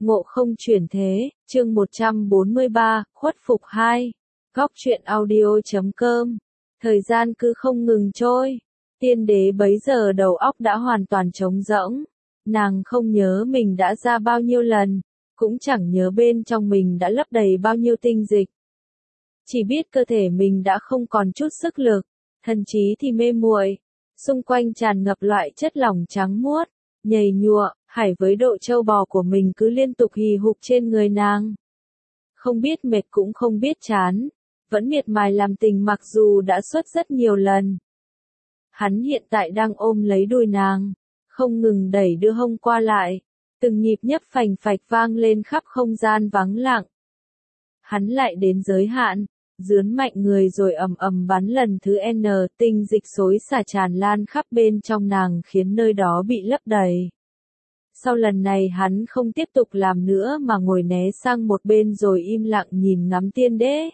Ngộ không chuyển thế, chương 143, khuất phục 2. Góc truyện audio.com. Thời gian cứ không ngừng trôi. Tiên đế bấy giờ đầu óc đã hoàn toàn trống rỗng. Nàng không nhớ mình đã ra bao nhiêu lần, cũng chẳng nhớ bên trong mình đã lấp đầy bao nhiêu tinh dịch. Chỉ biết cơ thể mình đã không còn chút sức lực, thần trí thì mê muội, xung quanh tràn ngập loại chất lỏng trắng muốt, nhầy nhụa, hải với độ trâu bò của mình cứ liên tục hì hục trên người nàng. Không biết mệt cũng không biết chán, vẫn miệt mài làm tình mặc dù đã xuất rất nhiều lần. Hắn hiện tại đang ôm lấy đùi nàng, không ngừng đẩy đưa hông qua lại, từng nhịp nhấp phành phạch vang lên khắp không gian vắng lặng. Hắn lại đến giới hạn, dướn mạnh người rồi ầm ầm bắn lần thứ N, tinh dịch xối xả tràn lan khắp bên trong nàng khiến nơi đó bị lấp đầy. Sau lần này hắn không tiếp tục làm nữa mà ngồi né sang một bên rồi im lặng nhìn ngắm tiên đế.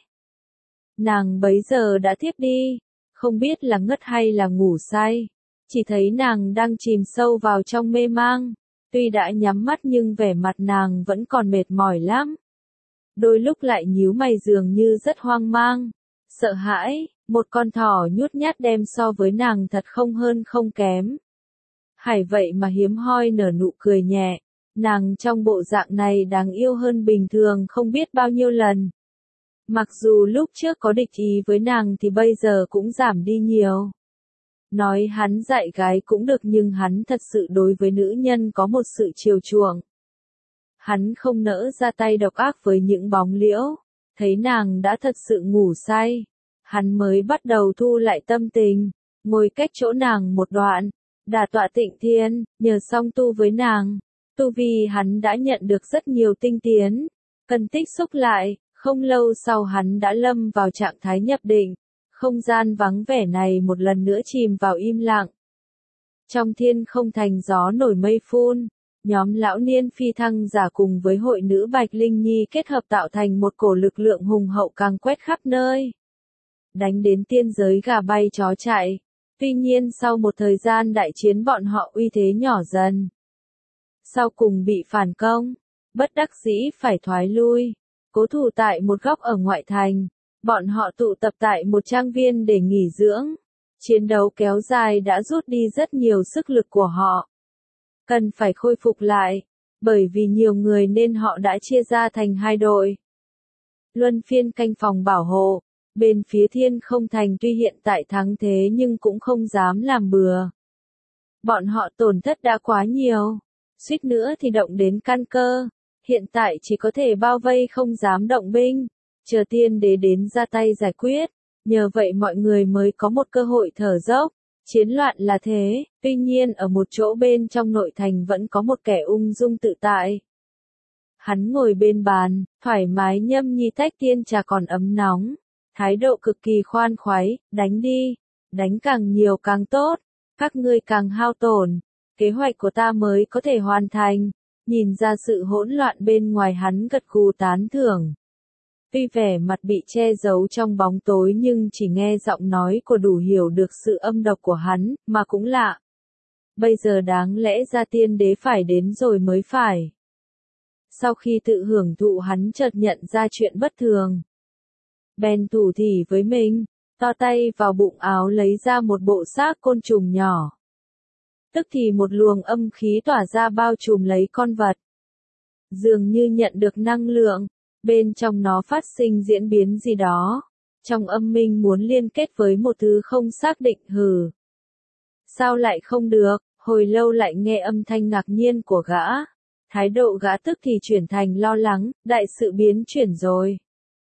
Nàng bấy giờ đã thiếp đi, không biết là ngất hay là ngủ say, chỉ thấy nàng đang chìm sâu vào trong mê mang, tuy đã nhắm mắt nhưng vẻ mặt nàng vẫn còn mệt mỏi lắm. Đôi lúc lại nhíu mày dường như rất hoang mang, sợ hãi, một con thỏ nhút nhát đem so với nàng thật không hơn không kém. Hải vậy mà hiếm hoi nở nụ cười nhẹ, nàng trong bộ dạng này đáng yêu hơn bình thường không biết bao nhiêu lần. Mặc dù lúc trước có địch ý với nàng thì bây giờ cũng giảm đi nhiều. Nói hắn dạy gái cũng được nhưng hắn thật sự đối với nữ nhân có một sự chiều chuộng. Hắn không nỡ ra tay độc ác với những bóng liễu, thấy nàng đã thật sự ngủ say. Hắn mới bắt đầu thu lại tâm tình, ngồi cách chỗ nàng một đoạn, đả tọa tịnh thiên, nhờ song tu với nàng. Tu vì hắn đã nhận được rất nhiều tinh tiến, cần tích xúc lại, không lâu sau hắn đã lâm vào trạng thái nhập định. Không gian vắng vẻ này một lần nữa chìm vào im lặng. Trong thiên không thành gió nổi mây phun. Nhóm lão niên phi thăng giả cùng với hội nữ Bạch Linh Nhi kết hợp tạo thành một cổ lực lượng hùng hậu càng quét khắp nơi. Đánh đến tiên giới gà bay chó chạy. Tuy nhiên sau một thời gian đại chiến bọn họ uy thế nhỏ dần. Sau cùng bị phản công, bất đắc dĩ phải thoái lui. Cố thủ tại một góc ở ngoại thành. Bọn họ tụ tập tại một trang viên để nghỉ dưỡng. Chiến đấu kéo dài đã rút đi rất nhiều sức lực của họ. Cần phải khôi phục lại, bởi vì nhiều người nên họ đã chia ra thành hai đội. Luân phiên canh phòng bảo hộ, bên phía thiên không thành tuy hiện tại thắng thế nhưng cũng không dám làm bừa. Bọn họ tổn thất đã quá nhiều, suýt nữa thì động đến căn cơ, hiện tại chỉ có thể bao vây không dám động binh, chờ tiên đế đến ra tay giải quyết, nhờ vậy mọi người mới có một cơ hội thở dốc. Chiến loạn là thế, tuy nhiên ở một chỗ bên trong nội thành vẫn có một kẻ ung dung tự tại. Hắn ngồi bên bàn, thoải mái nhâm nhi tách tiên trà còn ấm nóng, thái độ cực kỳ khoan khoái, đánh đi, đánh càng nhiều càng tốt, các ngươi càng hao tổn, kế hoạch của ta mới có thể hoàn thành. Nhìn ra sự hỗn loạn bên ngoài hắn gật gù tán thưởng. Tuy vẻ mặt bị che giấu trong bóng tối nhưng chỉ nghe giọng nói của đủ hiểu được sự âm độc của hắn, mà cũng lạ. Bây giờ đáng lẽ ra tiên đế phải đến rồi mới phải. Sau khi tự hưởng thụ hắn chợt nhận ra chuyện bất thường. Bèn thủ thỉ với mình, to tay vào bụng áo lấy ra một bộ xác côn trùng nhỏ. Tức thì một luồng âm khí tỏa ra bao trùm lấy con vật. Dường như nhận được năng lượng. Bên trong nó phát sinh diễn biến gì đó. Trong âm minh muốn liên kết với một thứ không xác định hừ. Sao lại không được, hồi lâu lại nghe âm thanh ngạc nhiên của gã. Thái độ gã tức thì chuyển thành lo lắng, đại sự biến chuyển rồi.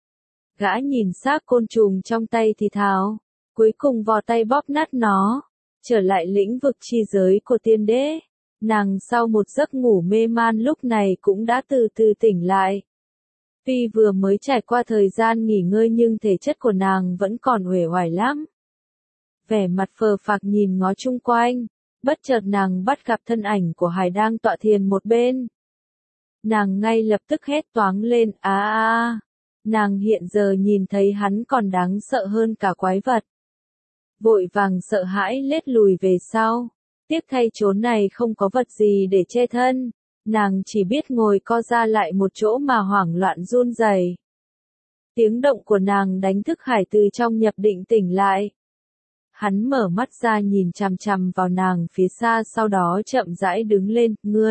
Gã nhìn xác côn trùng trong tay thì thào, cuối cùng vò tay bóp nát nó, trở lại lĩnh vực chi giới của tiên đế. Nàng sau một giấc ngủ mê man lúc này cũng đã từ từ tỉnh lại. Tuy vừa mới trải qua thời gian nghỉ ngơi nhưng thể chất của nàng vẫn còn uể oải lắm. Vẻ mặt phờ phạc nhìn ngó chung quanh, bất chợt nàng bắt gặp thân ảnh của Hải đang tọa thiền một bên. Nàng ngay lập tức hét toáng lên, nàng hiện giờ nhìn thấy hắn còn đáng sợ hơn cả quái vật. Vội vàng sợ hãi lết lùi về sau, tiếc thay chốn này không có vật gì để che thân. Nàng chỉ biết ngồi co ra lại một chỗ mà hoảng loạn run rẩy. Tiếng động của nàng đánh thức Hải từ trong nhập định tỉnh lại. Hắn mở mắt ra nhìn chằm chằm vào nàng phía xa, sau đó chậm rãi đứng lên,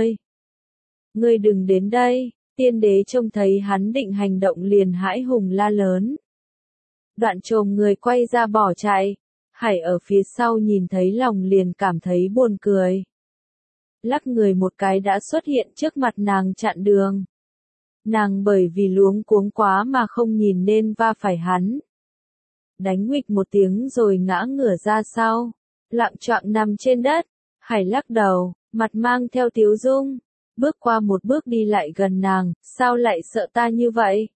ngươi đừng đến đây. Tiên đế trông thấy hắn định hành động liền hãi hùng la lớn. Đoạn chồm người quay ra bỏ chạy. Hải ở phía sau nhìn thấy lòng liền cảm thấy buồn cười. Lắc người một cái đã xuất hiện trước mặt nàng chặn đường. Nàng bởi vì luống cuống quá mà không nhìn nên va phải hắn. Đánh nguịch một tiếng rồi ngã ngửa ra sau. Lạng choạng nằm trên đất. Hải lắc đầu, mặt mang theo tiếu dung. Bước qua một bước đi lại gần nàng, sao lại sợ ta như vậy?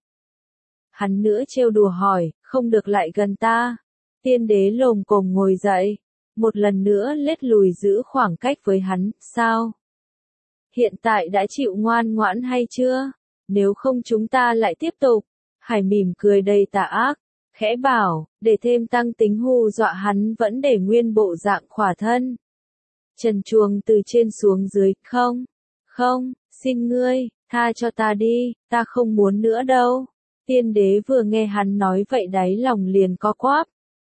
Hắn nữa trêu đùa hỏi, không được lại gần ta. Tiên đế lồm cồm ngồi dậy. Một lần nữa lết lùi giữ khoảng cách với hắn, sao? Hiện tại đã chịu ngoan ngoãn hay chưa? Nếu không chúng ta lại tiếp tục. Hải mỉm cười đầy tà ác, khẽ bảo, để thêm tăng tính hù dọa hắn vẫn để nguyên bộ dạng khỏa thân. Trần truồng từ trên xuống dưới, không, xin ngươi, tha cho ta đi, ta không muốn nữa đâu. Tiên đế vừa nghe hắn nói vậy đáy lòng liền co quắp.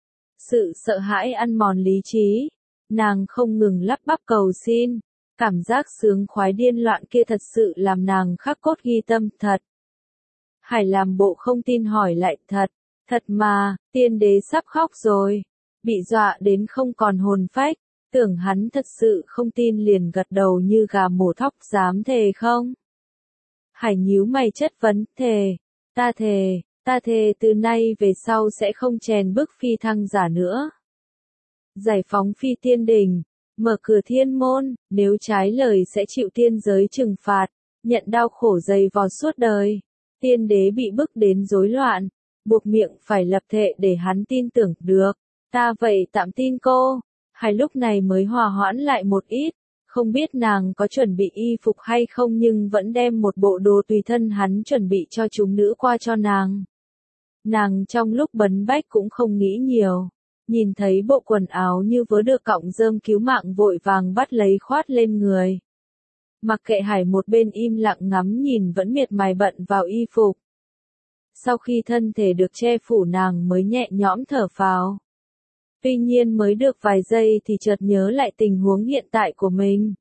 Sự sợ hãi ăn mòn lý trí. Nàng không ngừng lắp bắp cầu xin. Cảm giác sướng khoái điên loạn kia thật sự làm nàng khắc cốt ghi tâm, thật. Hải làm bộ không tin hỏi lại, thật mà, tiên đế sắp khóc rồi. Bị dọa đến không còn hồn phách. Tưởng hắn thật sự không tin liền gật đầu như gà mổ thóc, dám thề không? Hải nhíu mày chất vấn, ta thề từ nay về sau sẽ không chèn bức phi thăng giả nữa. Giải phóng phi tiên đình, mở cửa thiên môn, nếu trái lời sẽ chịu tiên giới trừng phạt, nhận đau khổ dày vò suốt đời. Tiên đế bị bức đến rối loạn, buộc miệng phải lập thệ để hắn tin tưởng, được, ta vậy tạm tin cô. Hải lúc này mới hòa hoãn lại một ít, không biết nàng có chuẩn bị y phục hay không nhưng vẫn đem một bộ đồ tùy thân hắn chuẩn bị cho chúng nữ qua cho nàng. Nàng trong lúc bấn bách cũng không nghĩ nhiều, nhìn thấy bộ quần áo như vớ được cọng rơm cứu mạng vội vàng bắt lấy khoát lên người. Mặc kệ Hải một bên im lặng ngắm nhìn vẫn miệt mài bận vào y phục. Sau khi thân thể được che phủ nàng mới nhẹ nhõm thở phào. Tuy nhiên mới được vài giây thì chợt nhớ lại tình huống hiện tại của mình.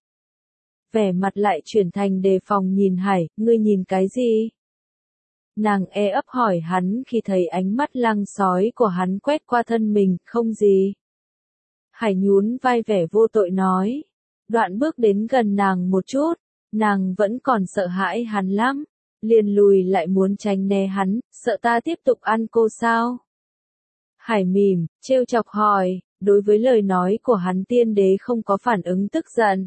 Vẻ mặt lại chuyển thành đề phòng nhìn Hải, ngươi nhìn cái gì? Nàng ấp hỏi hắn khi thấy ánh mắt lăng sói của hắn quét qua thân mình, không gì. Hải nhún vai vẻ vô tội nói. Đoạn bước đến gần nàng một chút, nàng vẫn còn sợ hãi hắn lắm. Liền lùi lại muốn tránh né hắn, sợ ta tiếp tục ăn cô sao? Hải mỉm, trêu chọc hỏi, đối với lời nói của hắn tiên đế không có phản ứng tức giận.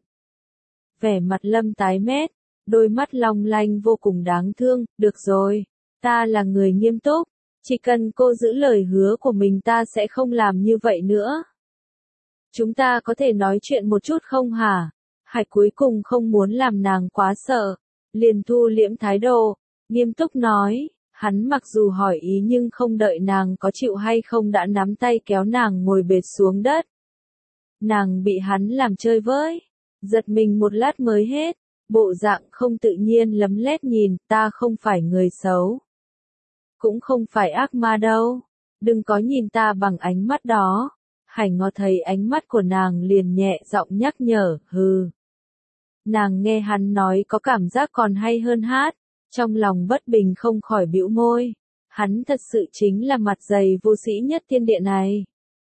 Vẻ mặt Lâm tái mét, đôi mắt long lanh vô cùng đáng thương, được rồi, ta là người nghiêm túc, chỉ cần cô giữ lời hứa của mình ta sẽ không làm như vậy nữa. Chúng ta có thể nói chuyện một chút không hả? Hải cuối cùng không muốn làm nàng quá sợ, liền thu liễm thái độ, nghiêm túc nói. Hắn mặc dù hỏi ý nhưng không đợi nàng có chịu hay không đã nắm tay kéo nàng ngồi bệt xuống đất. Nàng bị hắn làm chơi với, giật mình một lát mới hết, bộ dạng không tự nhiên lấm lét nhìn, ta không phải người xấu. Cũng không phải ác ma đâu, đừng có nhìn ta bằng ánh mắt đó. Hải ngó thấy ánh mắt của nàng liền nhẹ giọng nhắc nhở, hừ. Nàng nghe hắn nói có cảm giác còn hay hơn hát. Trong lòng bất bình không khỏi bĩu môi. Hắn thật sự chính là mặt dày vô sĩ nhất thiên địa này.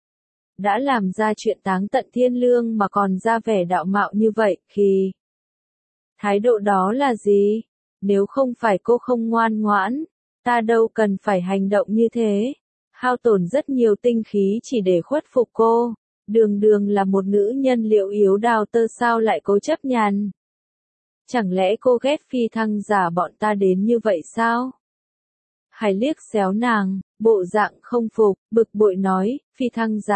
Đã làm ra chuyện táng tận thiên lương mà còn ra vẻ đạo mạo như vậy, khi thái độ đó là gì? Nếu không phải cô không ngoan ngoãn, ta đâu cần phải hành động như thế. Hao tổn rất nhiều tinh khí chỉ để khuất phục cô. Đường đường là một nữ nhân liệu yếu đào tơ sao lại cố chấp nhằn. Chẳng lẽ cô ghét phi thăng giả bọn ta đến như vậy sao? Hải liếc xéo nàng, bộ dạng không phục, bực bội nói, phi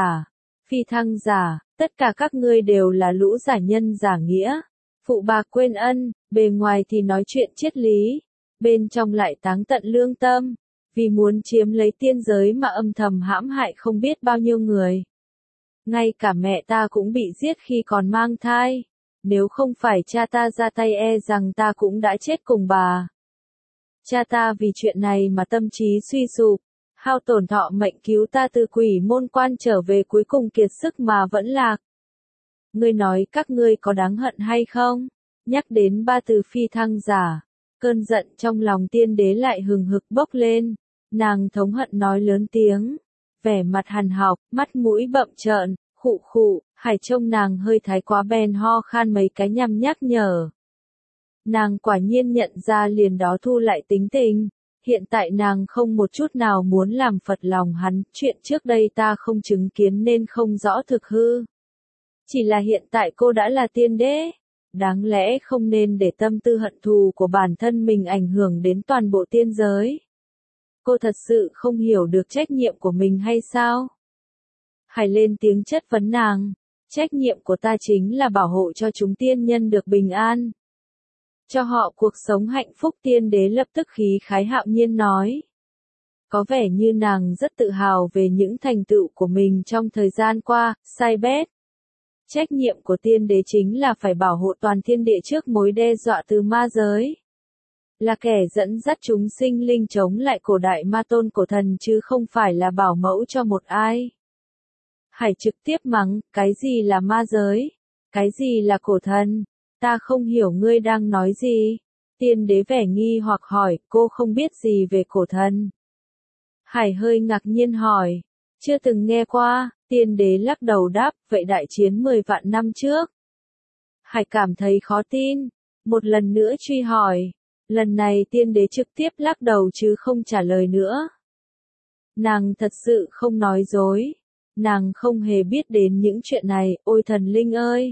thăng giả, tất cả các ngươi đều là lũ giả nhân giả nghĩa. Phụ bạc quên ân, bề ngoài thì nói chuyện triết lý, bên trong lại táng tận lương tâm, vì muốn chiếm lấy tiên giới mà âm thầm hãm hại không biết bao nhiêu người. Ngay cả mẹ ta cũng bị giết khi còn mang thai. nếu không phải cha ta ra tay e rằng ta cũng đã chết cùng bà. Cha ta vì chuyện này mà tâm trí suy sụp, hao tổn thọ mệnh cứu ta từ quỷ môn quan trở về cuối cùng kiệt sức mà vẫn lạc. Ngươi nói các ngươi có đáng hận hay không? Nhắc đến ba từ phi thăng giả, cơn giận trong lòng tiên đế lại hừng hực bốc lên, nàng thống hận nói lớn tiếng, vẻ mặt hằn học, mắt mũi bậm trợn, khụ khụ, Hải trông nàng hơi thái quá bèn ho khan mấy cái nhằm nhắc nhở. Nàng quả nhiên nhận ra liền đó thu lại tính tình, hiện tại nàng không một chút nào muốn làm phật lòng hắn, chuyện trước đây ta không chứng kiến nên không rõ thực hư. Chỉ là hiện tại cô đã là tiên đế, đáng lẽ không nên để tâm tư hận thù của bản thân mình ảnh hưởng đến toàn bộ tiên giới. Cô thật sự không hiểu được trách nhiệm của mình hay sao? Hải lên tiếng chất vấn nàng, trách nhiệm của ta chính là bảo hộ cho chúng tiên nhân được bình an, cho họ cuộc sống hạnh phúc. Tiên đế lập tức khí khái hạo nhiên nói. Có vẻ như nàng rất tự hào về những thành tựu của mình trong thời gian qua, sai bét. Trách nhiệm của tiên đế chính là phải bảo hộ toàn thiên địa trước mối đe dọa từ ma giới. Là kẻ dẫn dắt chúng sinh linh chống lại cổ đại ma tôn cổ thần chứ không phải là bảo mẫu cho một ai. Hải trực tiếp mắng, cái gì là ma giới? Cái gì là cổ thần? Ta không hiểu ngươi đang nói gì. Tiên đế vẻ nghi hoặc hỏi, cô không biết gì về cổ thần. Hải hơi ngạc nhiên hỏi, chưa từng nghe qua. Tiên đế lắc đầu đáp, vậy đại chiến 10 vạn năm trước. Hải cảm thấy khó tin, một lần nữa truy hỏi. Lần này tiên đế trực tiếp lắc đầu chứ không trả lời nữa. Nàng thật sự không nói dối. Nàng không hề biết đến những chuyện này, ôi thần linh ơi.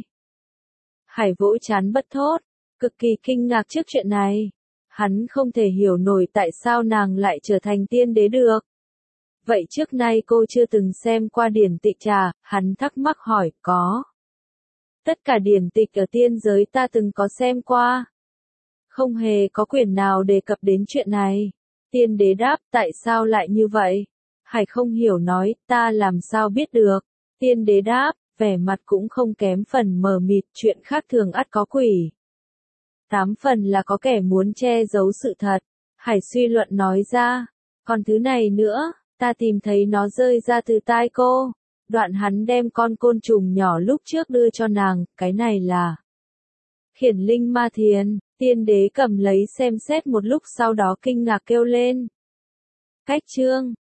Hải vỗ trán bật thốt, cực kỳ kinh ngạc trước chuyện này. Hắn không thể hiểu nổi tại sao nàng lại trở thành tiên đế được. Vậy trước nay cô chưa từng xem qua điển tịch trà, hắn thắc mắc hỏi, có. Tất cả điển tịch ở tiên giới ta từng có xem qua. Không hề có quyển nào đề cập đến chuyện này. Tiên đế đáp, tại sao lại như vậy? Hải không hiểu nói, ta làm sao biết được. Tiên đế đáp, vẻ mặt cũng không kém phần mờ mịt, chuyện khác thường ắt có quỷ. 8 phần là có kẻ muốn che giấu sự thật. Hải suy luận nói ra, còn thứ này nữa, ta tìm thấy nó rơi ra từ tai cô. Đoạn hắn đem con côn trùng nhỏ lúc trước đưa cho nàng, cái này là Khiển Linh Ma Thiền. Tiên đế cầm lấy xem xét một lúc sau đó kinh ngạc kêu lên. Cách chương